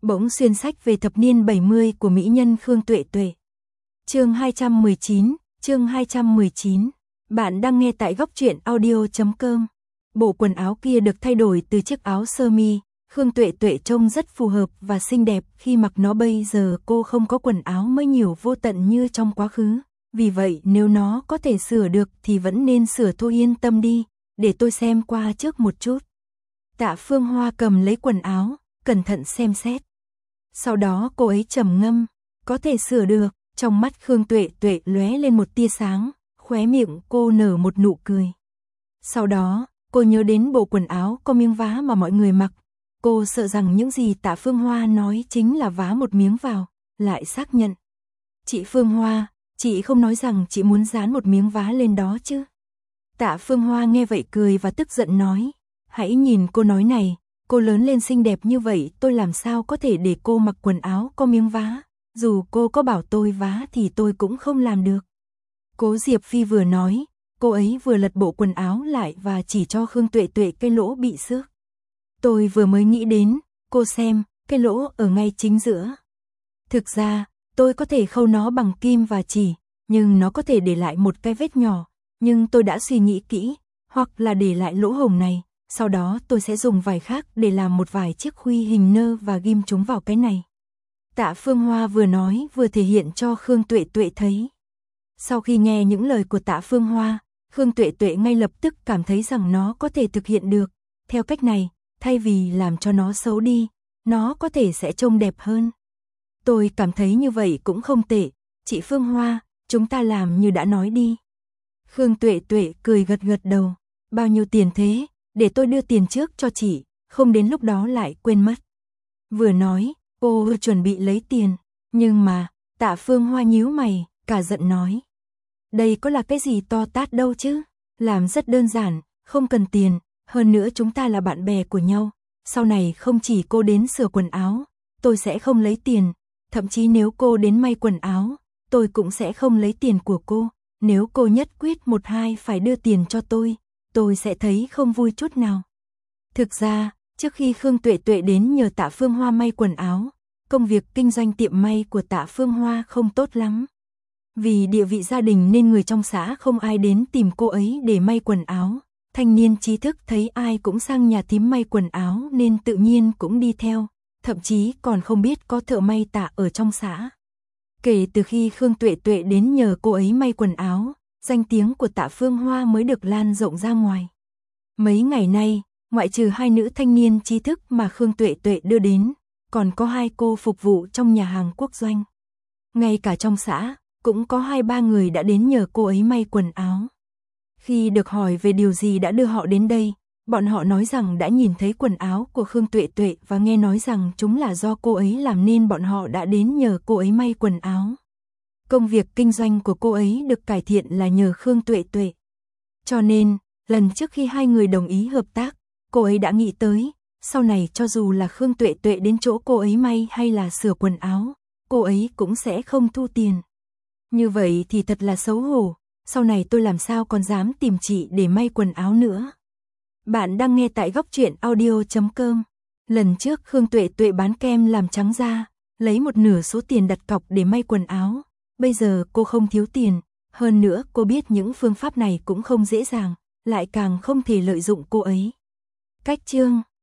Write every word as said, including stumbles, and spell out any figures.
Bỗng xuyên sách về thập niên bảy mươi của mỹ nhân Khương Tuệ Tuệ. Chương hai trăm mười chín, chương hai trăm mười chín. Bạn đang nghe tại góc truyện audio chấm com. Bộ quần áo kia được thay đổi từ chiếc áo sơ mi, Khương Tuệ Tuệ trông rất phù hợp và xinh đẹp khi mặc nó. Bây giờ cô không có quần áo mới nhiều vô tận như trong quá khứ, vì vậy nếu nó có thể sửa được thì vẫn nên sửa thôi. Yên tâm đi, để tôi xem qua trước một chút. Tạ Phương Hoa cầm lấy quần áo, cẩn thận xem xét. Sau đó cô ấy trầm ngâm, có thể sửa được. Trong mắt Khương Tuệ Tuệ lóe lên một tia sáng, khóe miệng cô nở một nụ cười. Sau đó, cô nhớ đến bộ quần áo có miếng vá mà mọi người mặc. Cô sợ rằng những gì Tạ Phương Hoa nói chính là vá một miếng vào, lại xác nhận. Chị Phương Hoa, chị không nói rằng chị muốn dán một miếng vá lên đó chứ? Tạ Phương Hoa nghe vậy cười và tức giận nói, hãy nhìn cô nói này, cô lớn lên xinh đẹp như vậy tôi làm sao có thể để cô mặc quần áo có miếng vá, dù cô có bảo tôi vá thì tôi cũng không làm được. Cố Diệp Phi vừa nói, cô ấy vừa lật bộ quần áo lại và chỉ cho Khương Tuệ Tuệ cái lỗ bị xước. Tôi vừa mới nghĩ đến, cô xem, cái lỗ ở ngay chính giữa. Thực ra, tôi có thể khâu nó bằng kim và chỉ, nhưng nó có thể để lại một cái vết nhỏ, nhưng tôi đã suy nghĩ kỹ, hoặc là để lại lỗ hổng này, sau đó tôi sẽ dùng vải khác để làm một vài chiếc khuy hình nơ và ghim chúng vào cái này. Tạ Phương Hoa vừa nói vừa thể hiện cho Khương Tuệ Tuệ thấy. Sau khi nghe những lời của Tạ Phương Hoa, Khương Tuệ Tuệ ngay lập tức cảm thấy rằng nó có thể thực hiện được. Theo cách này, thay vì làm cho nó xấu đi, nó có thể sẽ trông đẹp hơn. Tôi cảm thấy như vậy cũng không tệ. Chị Phương Hoa, chúng ta làm như đã nói đi. Khương Tuệ Tuệ cười gật gật đầu. Bao nhiêu tiền thế? Để tôi đưa tiền trước cho chị, không đến lúc đó lại quên mất. Vừa nói, cô vừa chuẩn bị lấy tiền. Nhưng mà, Tạ Phương Hoa nhíu mày, cả giận nói. Đây có là cái gì to tát đâu chứ? Làm rất đơn giản, không cần tiền. Hơn nữa chúng ta là bạn bè của nhau. Sau này không chỉ cô đến sửa quần áo, tôi sẽ không lấy tiền. Thậm chí nếu cô đến may quần áo, tôi cũng sẽ không lấy tiền của cô. Nếu cô nhất quyết một hai phải đưa tiền cho tôi, tôi sẽ thấy không vui chút nào. Thực ra, trước khi Khương Tuệ Tuệ đến nhờ Tạ Phương Hoa may quần áo, công việc kinh doanh tiệm may của Tạ Phương Hoa không tốt lắm. Vì địa vị gia đình nên người trong xã không ai đến tìm cô ấy để may quần áo. Thanh niên trí thức thấy ai cũng sang nhà thím may quần áo nên tự nhiên cũng đi theo, thậm chí còn không biết có thợ may Tạ ở trong xã. Kể từ khi Khương Tuệ Tuệ đến nhờ cô ấy may quần áo, danh tiếng của Tạ Phương Hoa mới được lan rộng ra ngoài. Mấy ngày nay, ngoại trừ hai nữ thanh niên trí thức mà Khương Tuệ Tuệ đưa đến, còn có hai cô phục vụ trong nhà hàng quốc doanh. Ngay cả trong xã, cũng có hai ba người đã đến nhờ cô ấy may quần áo. Khi được hỏi về điều gì đã đưa họ đến đây, bọn họ nói rằng đã nhìn thấy quần áo của Khương Tuệ Tuệ và nghe nói rằng chúng là do cô ấy làm nên bọn họ đã đến nhờ cô ấy may quần áo. Công việc kinh doanh của cô ấy được cải thiện là nhờ Khương Tuệ Tuệ. Cho nên, lần trước khi hai người đồng ý hợp tác, cô ấy đã nghĩ tới, sau này cho dù là Khương Tuệ Tuệ đến chỗ cô ấy may hay là sửa quần áo, cô ấy cũng sẽ không thu tiền. Như vậy thì thật là xấu hổ, sau này tôi làm sao còn dám tìm chị để may quần áo nữa. Bạn đang nghe tại góc truyện audio chấm com. Lần trước Khương Tuệ Tuệ bán kem làm trắng da, lấy một nửa số tiền đặt cọc để may quần áo. Bây giờ cô không thiếu tiền, hơn nữa cô biết những phương pháp này cũng không dễ dàng, lại càng không thể lợi dụng cô ấy. Cách chương